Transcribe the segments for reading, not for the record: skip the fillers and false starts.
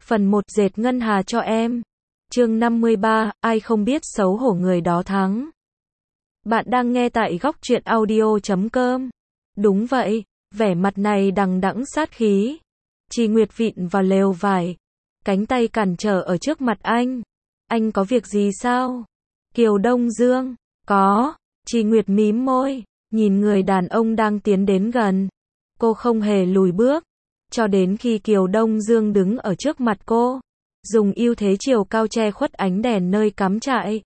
Phần 1 dệt ngân hà cho em. Chương 53, ai không biết xấu hổ người đó thắng. Bạn đang nghe tại góc truyện audio.com. Đúng vậy, vẻ mặt này đằng đẵng sát khí. Trì Nguyệt vịn vào lều vải, cánh tay cản trở ở trước mặt anh. Anh có việc gì sao? Kiều Đông Dương, có. Trì Nguyệt mím môi, nhìn người đàn ông đang tiến đến gần. Cô không hề lùi bước, cho đến khi Kiều Đông Dương đứng ở trước mặt cô, dùng ưu thế chiều cao che khuất ánh đèn nơi cắm trại,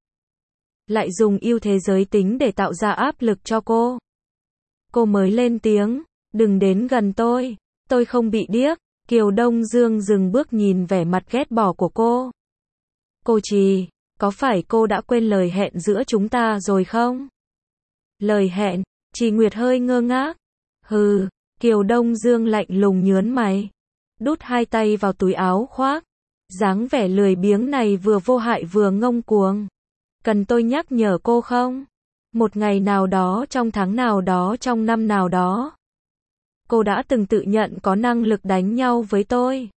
lại dùng ưu thế giới tính để tạo ra áp lực cho cô. Cô mới lên tiếng, đừng đến gần tôi không bị điếc. Kiều Đông Dương dừng bước nhìn vẻ mặt ghét bỏ của cô. Cô Trì, có phải cô đã quên lời hẹn giữa chúng ta rồi không? Lời hẹn? Trì Nguyệt hơi ngơ ngác. Hừ. Kiều Đông Dương lạnh lùng nhướng mày, đút hai tay vào túi áo khoác. Dáng vẻ lười biếng này vừa vô hại vừa ngông cuồng. Cần tôi nhắc nhở cô không? Một ngày nào đó trong tháng nào đó trong năm nào đó, cô đã từng tự nhận có năng lực đánh nhau với tôi.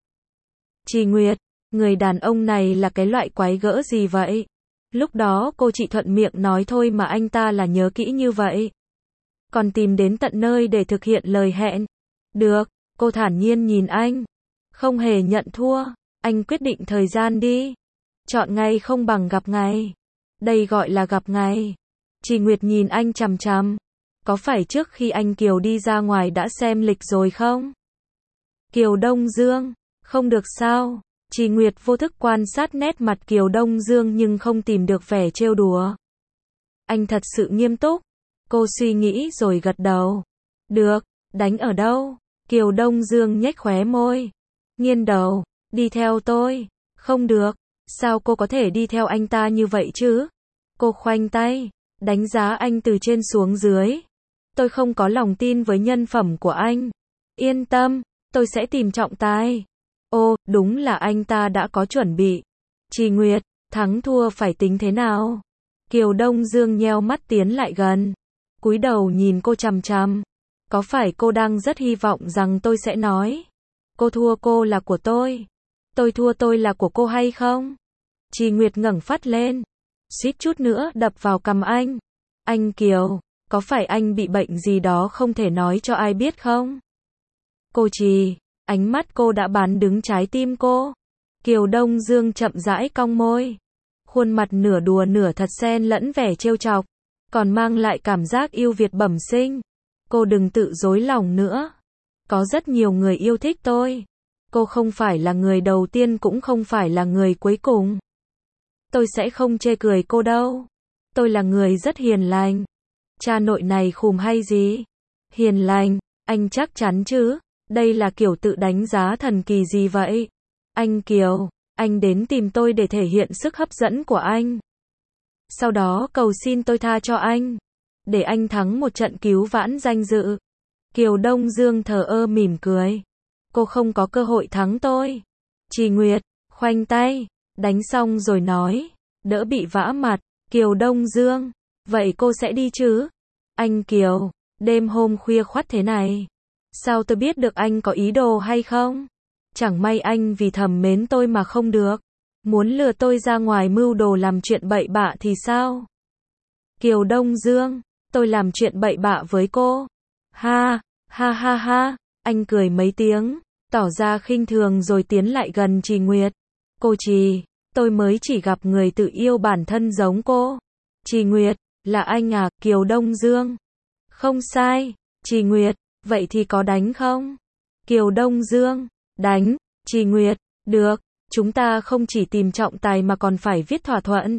Trì Nguyệt, người đàn ông này là cái loại quái gỡ gì vậy? Lúc đó cô chỉ thuận miệng nói thôi mà anh ta là nhớ kỹ như vậy. Còn tìm đến tận nơi để thực hiện lời hẹn. Được, cô thản nhiên nhìn anh. Không hề nhận thua. Anh quyết định thời gian đi. Chọn ngày không bằng gặp ngày. Đây gọi là gặp ngày. Trì Nguyệt nhìn anh chằm chằm. Có phải trước khi anh Kiều đi ra ngoài đã xem lịch rồi không? Kiều Đông Dương, không được sao? Trì Nguyệt vô thức quan sát nét mặt Kiều Đông Dương nhưng không tìm được vẻ trêu đùa. Anh thật sự nghiêm túc. Cô suy nghĩ rồi gật đầu. Được, đánh ở đâu? Kiều Đông Dương nhếch khóe môi, nghiêng đầu, đi theo tôi. Không được, sao cô có thể đi theo anh ta như vậy chứ? Cô khoanh tay, đánh giá anh từ trên xuống dưới. Tôi không có lòng tin với nhân phẩm của anh. Yên tâm, tôi sẽ tìm trọng tài. Ô, đúng là anh ta đã có chuẩn bị. Trì Nguyệt, thắng thua phải tính thế nào? Kiều Đông Dương nheo mắt tiến lại gần, cúi đầu nhìn cô chằm chằm. Có phải cô đang rất hy vọng rằng tôi sẽ nói cô thua cô là của tôi thua tôi là của cô hay không? Trì Nguyệt ngẩng phát lên, suýt chút nữa đập vào cằm anh. Anh Kiều, có phải anh bị bệnh gì đó không thể nói cho ai biết không? Cô Trì, ánh mắt cô đã bán đứng trái tim cô. Kiều Đông Dương chậm rãi cong môi, khuôn mặt nửa đùa nửa thật xen lẫn vẻ trêu chọc, còn mang lại cảm giác yêu Việt bẩm sinh. Cô đừng tự dối lòng nữa. Có rất nhiều người yêu thích tôi. Cô không phải là người đầu tiên cũng không phải là người cuối cùng. Tôi sẽ không chê cười cô đâu. Tôi là người rất hiền lành. Cha nội này khùng hay gì? Hiền lành, anh chắc chắn chứ? Đây là kiểu tự đánh giá thần kỳ gì vậy? Anh Kiều, anh đến tìm tôi để thể hiện sức hấp dẫn của anh. Sau đó cầu xin tôi tha cho anh, để anh thắng một trận cứu vãn danh dự. Kiều Đông Dương thờ ơ mỉm cười. Cô không có cơ hội thắng tôi. Trì Nguyệt, khoanh tay, đánh xong rồi nói, đỡ bị vã mặt. Kiều Đông Dương, vậy cô sẽ đi chứ? Anh Kiều, đêm hôm khuya khoắt thế này, sao tôi biết được anh có ý đồ hay không? Chẳng may anh vì thầm mến tôi mà không được, muốn lừa tôi ra ngoài mưu đồ làm chuyện bậy bạ thì sao? Kiều Đông Dương, tôi làm chuyện bậy bạ với cô. Ha, ha ha ha, anh cười mấy tiếng, tỏ ra khinh thường rồi tiến lại gần Trì Nguyệt. Cô Trì, tôi mới chỉ gặp người tự yêu bản thân giống cô. Trì Nguyệt, là anh à? Kiều Đông Dương, không sai. Trì Nguyệt, vậy thì có đánh không? Kiều Đông Dương, đánh. Trì Nguyệt, được, chúng ta không chỉ tìm trọng tài mà còn phải viết thỏa thuận.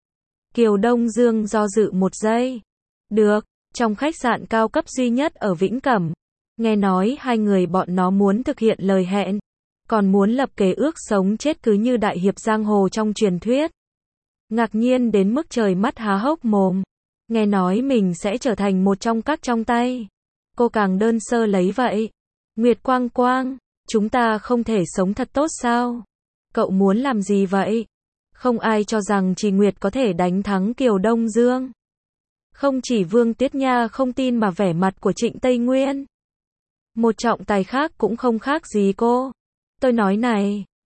Kiều Đông Dương do dự một giây. Được, trong khách sạn cao cấp duy nhất ở Vĩnh Cẩm, nghe nói hai người bọn nó muốn thực hiện lời hẹn, còn muốn lập kế ước sống chết cứ như đại hiệp giang hồ trong truyền thuyết. Ngạc nhiên đến mức trời mắt há hốc mồm, nghe nói mình sẽ trở thành một trong các trong tay. Cô càng đơn sơ lấy vậy. Nguyệt Quang Quang, chúng ta không thể sống thật tốt sao? Cậu muốn làm gì vậy? Không ai cho rằng Trì Nguyệt có thể đánh thắng Kiều Đông Dương. Không chỉ Vương Tuyết Nha không tin mà vẻ mặt của Trịnh Tây Nguyên, một trọng tài khác cũng không khác gì cô. Tôi nói này,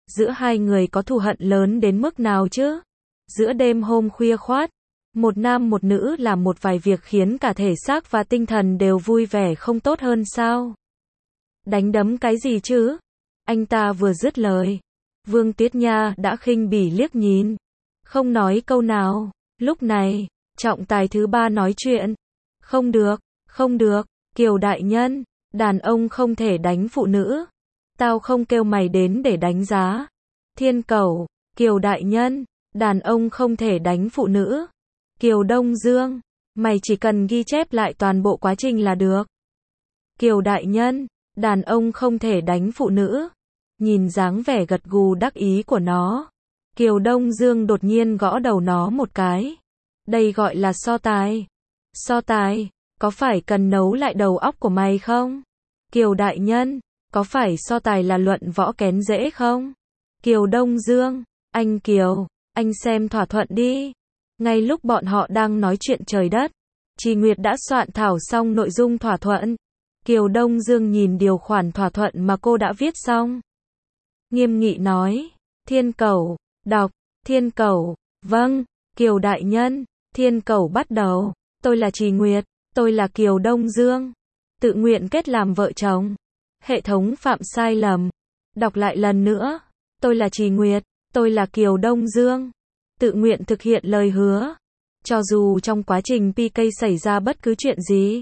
Giữa hai người có thù hận lớn đến mức nào chứ? Giữa đêm hôm khuya khoắt, một nam một nữ làm một vài việc khiến cả thể xác và tinh thần đều vui vẻ không tốt hơn sao? Đánh đấm cái gì chứ? Anh ta vừa dứt lời, Vương Tuyết Nha đã khinh bỉ liếc nhìn, không nói câu nào. Lúc này, trọng tài thứ ba nói chuyện. Không được, không được, Kiều đại nhân, đàn ông không thể đánh phụ nữ. Tao không kêu mày đến để đánh giá. Thiên Cẩu, Kiều đại nhân, đàn ông không thể đánh phụ nữ. Kiều Đông Dương, mày chỉ cần ghi chép lại toàn bộ quá trình là được. Kiều đại nhân, đàn ông không thể đánh phụ nữ. Nhìn dáng vẻ gật gù đắc ý của nó, Kiều Đông Dương đột nhiên gõ đầu nó một cái. Đây gọi là so tài. So tài, có phải cần nấu lại đầu óc của mày không? Kiều đại nhân, có phải so tài là luận võ kén dễ không? Kiều Đông Dương, anh Kiều, anh xem thỏa thuận đi. Ngay lúc bọn họ đang nói chuyện trời đất, Trì Nguyệt đã soạn thảo xong nội dung thỏa thuận. Kiều Đông Dương nhìn điều khoản thỏa thuận mà cô đã viết xong, nghiêm nghị nói, Thiên Cẩu, đọc. Thiên Cẩu, vâng, Kiều đại nhân. Thiên Cẩu bắt đầu, tôi là Trì Nguyệt, tôi là Kiều Đông Dương, tự nguyện kết làm vợ chồng. Hệ thống phạm sai lầm. Đọc lại lần nữa, tôi là Trì Nguyệt, tôi là Kiều Đông Dương, tự nguyện thực hiện lời hứa. Cho dù trong quá trình PK xảy ra bất cứ chuyện gì,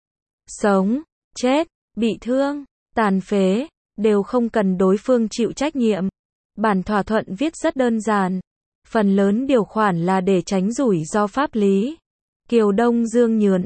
sống, chết, bị thương, tàn phế, đều không cần đối phương chịu trách nhiệm. Bản thỏa thuận viết rất đơn giản. Phần lớn điều khoản là để tránh rủi ro pháp lý. Kiều Đông Dương nhườn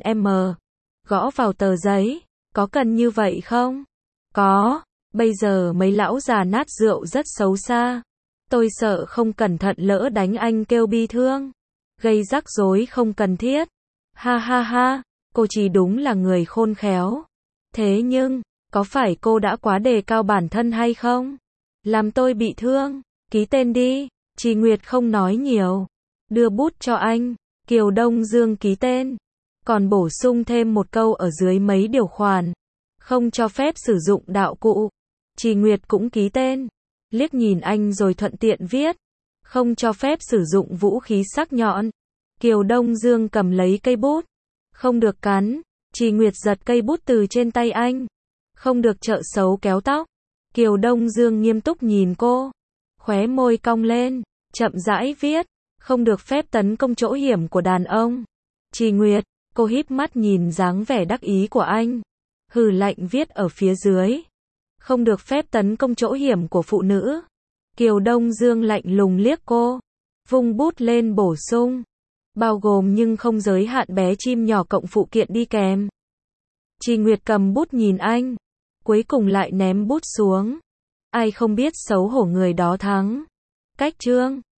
gõ vào tờ giấy. Có cần như vậy không? Có. Bây giờ mấy lão già nát rượu rất xấu xa. Tôi sợ không cẩn thận lỡ đánh anh kêu bi thương, gây rắc rối không cần thiết. Ha ha ha, cô chỉ đúng là người khôn khéo. Thế nhưng, có phải cô đã quá đề cao bản thân hay không? Làm tôi bị thương. Ký tên đi. Trì Nguyệt không nói nhiều, đưa bút cho anh. Kiều Đông Dương ký tên, còn bổ sung thêm một câu ở dưới mấy điều khoản, không cho phép sử dụng đạo cụ. Trì Nguyệt cũng ký tên, liếc nhìn anh rồi thuận tiện viết, không cho phép sử dụng vũ khí sắc nhọn. Kiều Đông Dương cầm lấy cây bút, không được cắn. Trì Nguyệt giật cây bút từ trên tay anh, không được trợ xấu kéo tóc. Kiều Đông Dương nghiêm túc nhìn cô, khóe môi cong lên, chậm rãi viết, không được phép tấn công chỗ hiểm của đàn ông. Trì Nguyệt, cô híp mắt nhìn dáng vẻ đắc ý của anh, hừ lạnh viết ở phía dưới, không được phép tấn công chỗ hiểm của phụ nữ. Kiều Đông Dương lạnh lùng liếc cô, vung bút lên bổ sung, bao gồm nhưng không giới hạn bé chim nhỏ cộng phụ kiện đi kèm. Trì Nguyệt cầm bút nhìn anh, cuối cùng lại ném bút xuống. Ai không biết xấu hổ người đó thắng. Cách chương